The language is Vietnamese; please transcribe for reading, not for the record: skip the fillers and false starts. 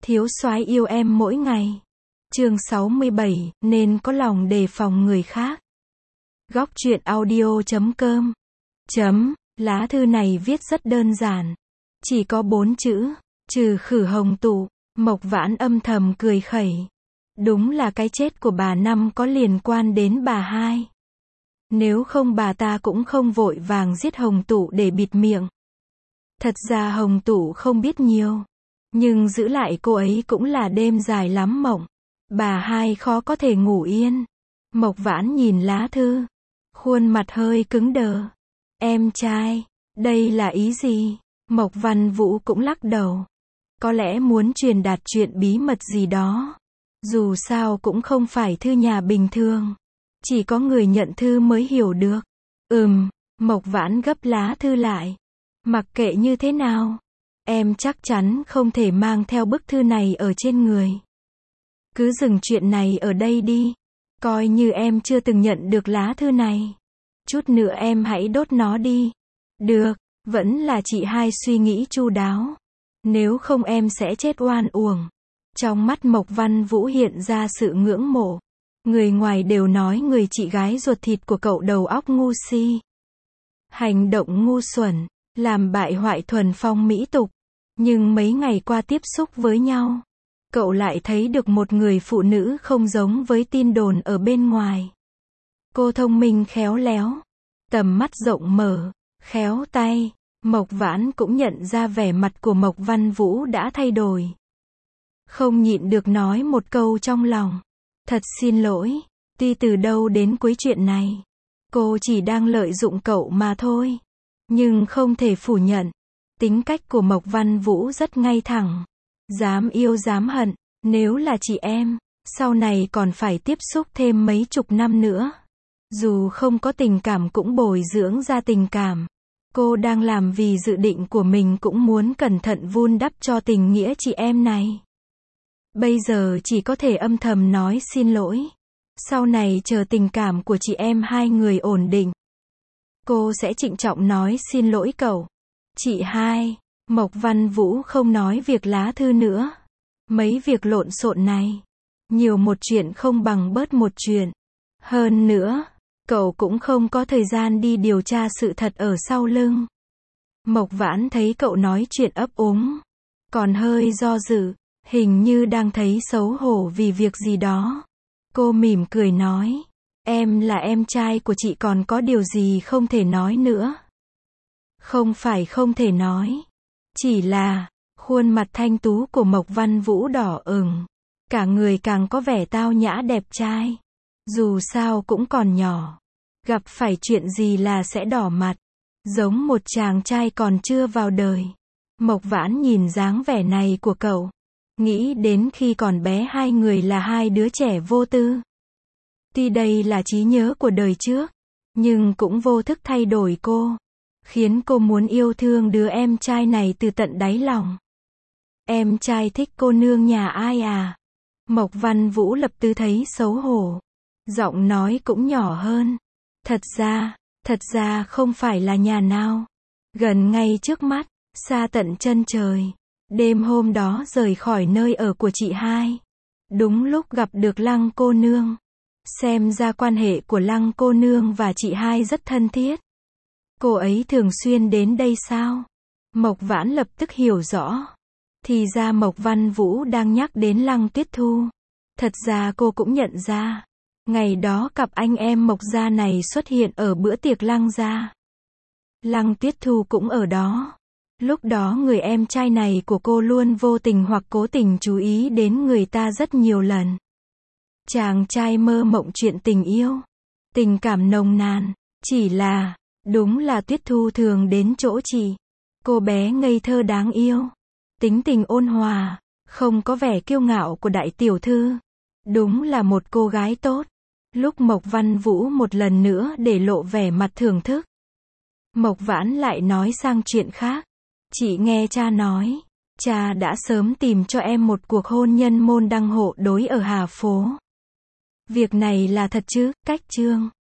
Thiếu soái yêu em mỗi ngày. Chương 67, nên có lòng đề phòng người khác. Góc truyện audio.com. Lá thư này viết rất đơn giản. Chỉ có 4 chữ, trừ khử Hồng Tụ. Mộc Vãn âm thầm cười khẩy. Đúng là cái chết của bà Năm có liên quan đến bà Hai. Nếu không bà ta cũng không vội vàng giết Hồng Tụ để bịt miệng. Thật ra Hồng Tụ không biết nhiều. Nhưng giữ lại cô ấy cũng là đêm dài lắm mộng. Bà Hai khó có thể ngủ yên. Mộc Vãn nhìn lá thư. Khuôn mặt hơi cứng đờ. Em trai, đây là ý gì? Mộc Văn Vũ cũng lắc đầu. Có lẽ muốn truyền đạt chuyện bí mật gì đó. Dù sao cũng không phải thư nhà bình thường. Chỉ có người nhận thư mới hiểu được. Mộc Vãn gấp lá thư lại. Mặc kệ như thế nào, em chắc chắn không thể mang theo bức thư này ở trên người. Cứ dừng chuyện này ở đây đi. Coi như em chưa từng nhận được lá thư này. Chút nữa em hãy đốt nó đi. Được, vẫn là chị Hai suy nghĩ chu đáo. Nếu không em sẽ chết oan uổng. Trong mắt Mộc Văn Vũ hiện ra sự ngưỡng mộ. Người ngoài đều nói người chị gái ruột thịt của cậu đầu óc ngu si. Hành động ngu xuẩn, làm bại hoại thuần phong mỹ tục. Nhưng mấy ngày qua tiếp xúc với nhau, cậu lại thấy được một người phụ nữ không giống với tin đồn ở bên ngoài. Cô thông minh khéo léo, tầm mắt rộng mở, khéo tay. Mộc Vãn cũng nhận ra vẻ mặt của Mộc Văn Vũ đã thay đổi. Không nhịn được nói một câu trong lòng. Thật xin lỗi, tuy từ đâu đến cuối chuyện này, cô chỉ đang lợi dụng cậu mà thôi. Nhưng không thể phủ nhận, tính cách của Mộc Văn Vũ rất ngay thẳng. Dám yêu dám hận, nếu là chị em, sau này còn phải tiếp xúc thêm mấy chục năm nữa. Dù không có tình cảm cũng bồi dưỡng ra tình cảm. Cô đang làm vì dự định của mình cũng muốn cẩn thận vun đắp cho tình nghĩa chị em này. Bây giờ chỉ có thể âm thầm nói xin lỗi. Sau này chờ tình cảm của chị em hai người ổn định, cô sẽ trịnh trọng nói xin lỗi cậu. Chị Hai, Mộc Văn Vũ không nói việc lá thư nữa. Mấy việc lộn xộn này, nhiều một chuyện không bằng bớt một chuyện. Hơn nữa, cậu cũng không có thời gian đi điều tra sự thật ở sau lưng. Mộc Vãn thấy cậu nói chuyện ấp úng, còn hơi do dự, hình như đang thấy xấu hổ vì việc gì đó. Cô mỉm cười nói, em là em trai của chị, còn có điều gì không thể nói nữa? Không phải không thể nói, chỉ là, khuôn mặt thanh tú của Mộc Văn Vũ đỏ ửng, cả người càng có vẻ tao nhã đẹp trai. Dù sao cũng còn nhỏ, gặp phải chuyện gì là sẽ đỏ mặt, giống một chàng trai còn chưa vào đời. Mộc Vãn nhìn dáng vẻ này của cậu, nghĩ đến khi còn bé hai người là hai đứa trẻ vô tư. Tuy đây là trí nhớ của đời trước, nhưng cũng vô thức thay đổi cô, khiến cô muốn yêu thương đứa em trai này từ tận đáy lòng. Em trai thích cô nương nhà ai à? Mộc Văn Vũ lập tức thấy xấu hổ, giọng nói cũng nhỏ hơn. Thật ra không phải là nhà nào, gần ngay trước mắt, xa tận chân trời. Đêm hôm đó rời khỏi nơi ở của chị Hai, đúng lúc gặp được Lăng cô nương. Xem ra quan hệ của Lăng cô nương và chị Hai rất thân thiết. Cô ấy thường xuyên đến đây sao? Mộc Vãn lập tức hiểu rõ. Thì ra Mộc Văn Vũ đang nhắc đến Lăng Tuyết Thu. Thật ra cô cũng nhận ra, ngày đó cặp anh em Mộc gia này xuất hiện ở bữa tiệc Lăng gia. Lăng Tuyết Thu cũng ở đó. Lúc đó người em trai này của cô luôn vô tình hoặc cố tình chú ý đến người ta rất nhiều lần. Chàng trai mơ mộng chuyện tình yêu, tình cảm nồng nàn, chỉ là, đúng là Tuyết Thu thường đến chỗ chị. Cô bé ngây thơ đáng yêu, tính tình ôn hòa, không có vẻ kiêu ngạo của đại tiểu thư. Đúng là một cô gái tốt. Lúc Mộc Văn Vũ một lần nữa để lộ vẻ mặt thưởng thức, Mộc Vãn lại nói sang chuyện khác. Chị nghe cha nói, cha đã sớm tìm cho em một cuộc hôn nhân môn đăng hộ đối ở Hà Phố. Việc này là thật chứ? Cách Trương